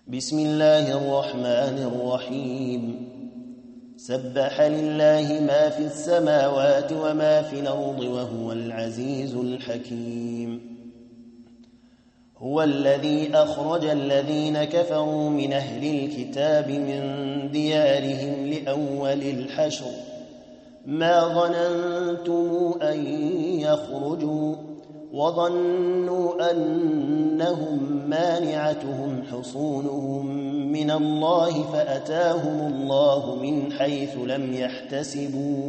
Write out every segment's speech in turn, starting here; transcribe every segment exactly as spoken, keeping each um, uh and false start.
بسم الله الرحمن الرحيم سبح لله ما في السماوات وما في الأرض وهو العزيز الحكيم هو الذي أخرج الذين كفروا من أهل الكتاب من ديارهم لأول الحشر ما ظننتم أن يخرجوا وظنوا أنهم مانعتهم حصونهم من الله فأتاهم الله من حيث لم يحتسبوا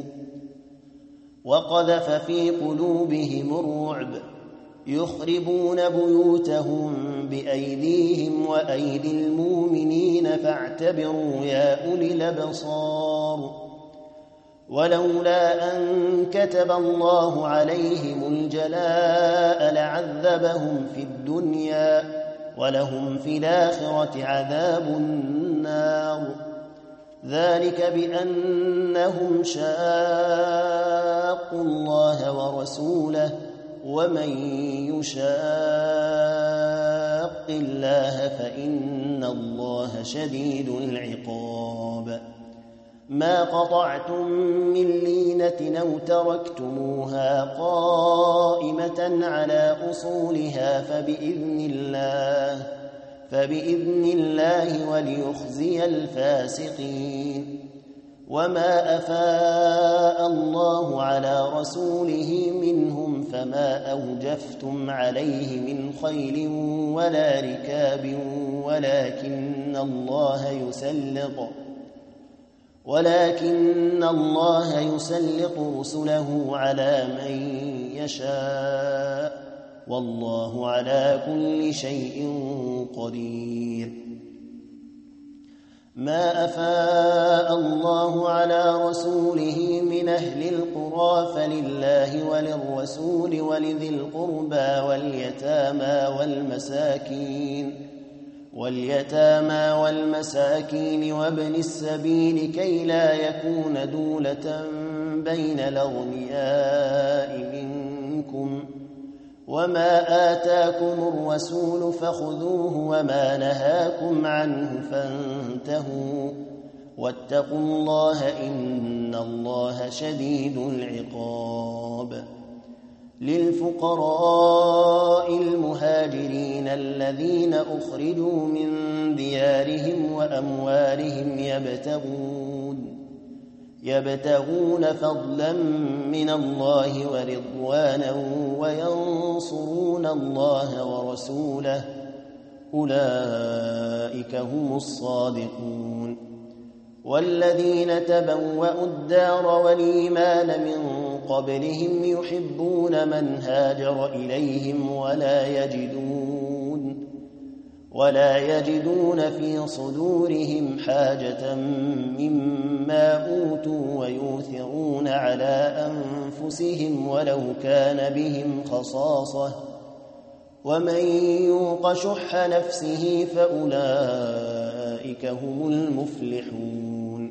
وقذف في قلوبهم الرعب يخربون بيوتهم بأيديهم وأيدي المؤمنين فاعتبروا يا أولي الأبصار ولولا أن كتب الله عليهم الجلاء لعذبهم في الدنيا ولهم في الآخرة عذاب النار ذلك بأنهم شاقوا الله ورسوله ومن يشاق الله فإن الله شديد العقاب ما قطعتم من لينة أو تركتموها قائمة على أصولها فبإذن الله فبإذن الله وليخزي الفاسقين وما أفاء الله على رسوله منهم فما أوجفتم عليه من خيل ولا ركاب ولكن الله يسلط ولكن الله يسلط رسله على من يشاء والله على كل شيء قدير ما أفاء الله على رسوله من أهل القرى فلله وللرسول ولذي القربى واليتامى والمساكين واليتامى والمساكين وابن السبيل كي لا يكون دولة بين الأغنياء منكم وما آتاكم الرسول فخذوه وما نهاكم عنه فانتهوا واتقوا الله إن الله شديد العقاب للفقراء المهاجرين الذين أخرجوا من ديارهم وأموالهم يبتغون يبتغون فضلا من الله ورضوانا وينصرون الله ورسوله أولئك هم الصادقون والذين تبوأوا الدار والإيمان من قبلهم يحبون من هاجر إليهم ولا يجدون ولا يجدون في صدورهم حاجة مما أوتوا ويؤثرون على أنفسهم ولو كان بهم خصاصة ومن يوق شح نفسه فأولئك هم المفلحون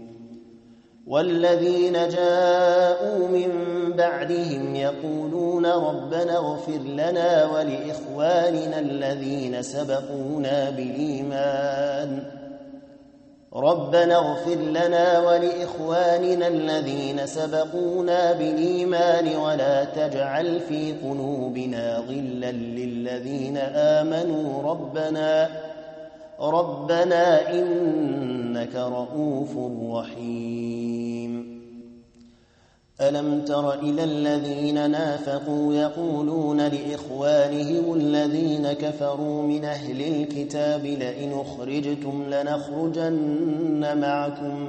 والذين جاءوا من بعدهم يقولون ربنا اغفر لنا ولإخواننا الذين سبقونا بالإيمان ربنا اغفر لنا ولإخواننا الذين سبقونا بالإيمان ولا تجعل في قلوبنا غلا للذين آمنوا ربنا ربنا إنك رؤوف رحيم ألم تر إلى الذين نافقوا يقولون لإخوانهم الذين كفروا من أهل الكتاب لئن أخرجتم لنخرجن معكم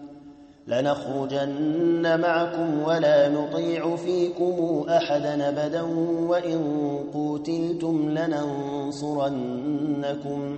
لنخرجن معكم ولا نطيع فيكم أحدا أبدا وإن قوتلتم لننصرنكم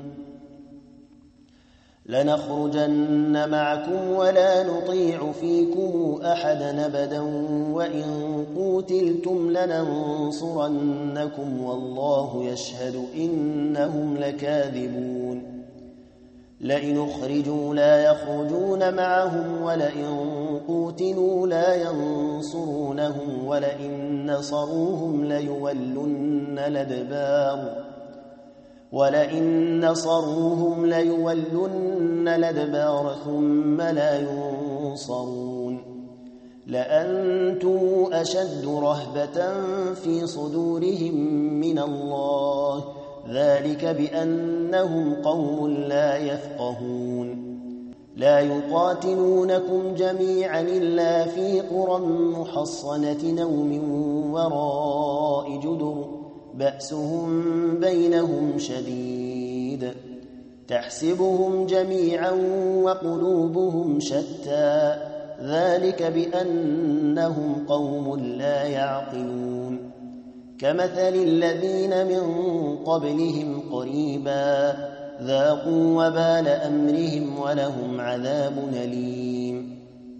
لنخرجن معكم ولا نطيع فيكم أحدا أبدا وإن قوتلتم لننصرنكم والله يشهد إنهم لكاذبون لئن أخرجوا لا يخرجون معهم ولئن قوتلوا لا ينصرونهم ولئن نصروهم ليولن الأدبار ولئن نصروهم ليولن الأدبار ثم لا ينصرون لأنتم أشد رهبة في صدورهم من الله ذلك بأنهم قوم لا يفقهون لا يقاتلونكم جميعا إلا في قرى محصنة أو من وراء جدر بأسهم بينهم شديد تحسبهم جميعا وقلوبهم شتى ذلك بأنهم قوم لا يعقلون كمثل الذين من قبلهم قريبا ذاقوا وبال أمرهم ولهم عذاب أليم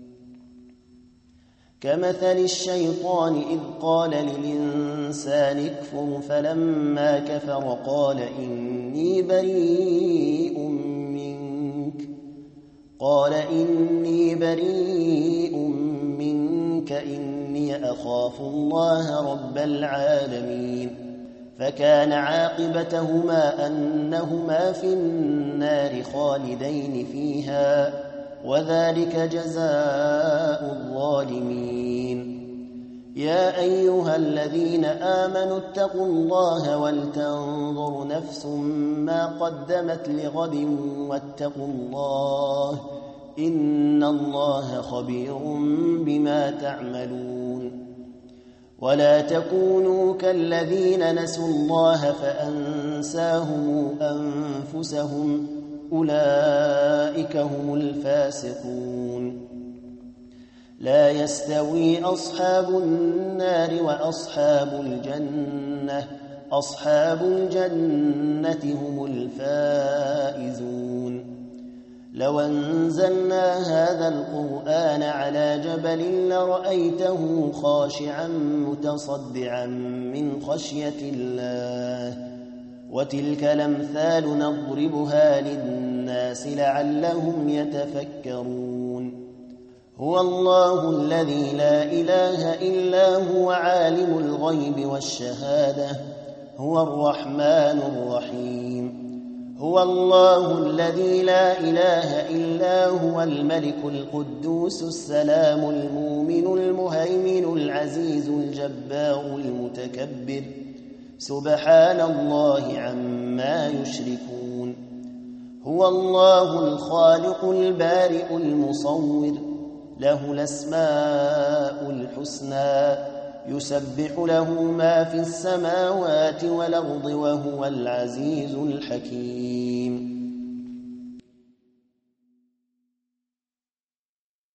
كمثل الشيطان إذ قال للإنسان اكفر فلما كفر قال إني بريء منك قال إني بريء منك إني أخاف الله رب العالمين فكان عاقبتهما أنهما في النار خالدين فيها وذلك جزاء الظالمين يا أيها الذين آمنوا اتقوا الله ولتنظر نفس ما قدمت لغد واتقوا الله إن الله خبير بما تعملون ولا تكونوا كالذين نسوا الله فأنساهم أنفسهم أولئك هم الفاسقون لا يستوي أصحاب النار وأصحاب الجنة أصحاب الجنة هم الفائزون لو أنزلنا هذا القرآن على جبل لرأيته خاشعا متصدعا من خشية الله وتلك الأمثال نضربها للناس لعلهم يتفكرون هو الله الذي لا إله إلا هو عالم الغيب والشهادة هو الرحمن الرحيم هو الله الذي لا إله إلا هو الملك القدوس السلام المؤمن المهيمن العزيز الجبار المتكبر سبحان الله عما يشركون هو الله الخالق البارئ المصور له الأسماء الحسنى يسبح له ما في السماوات والأرض وهو العزيز الحكيم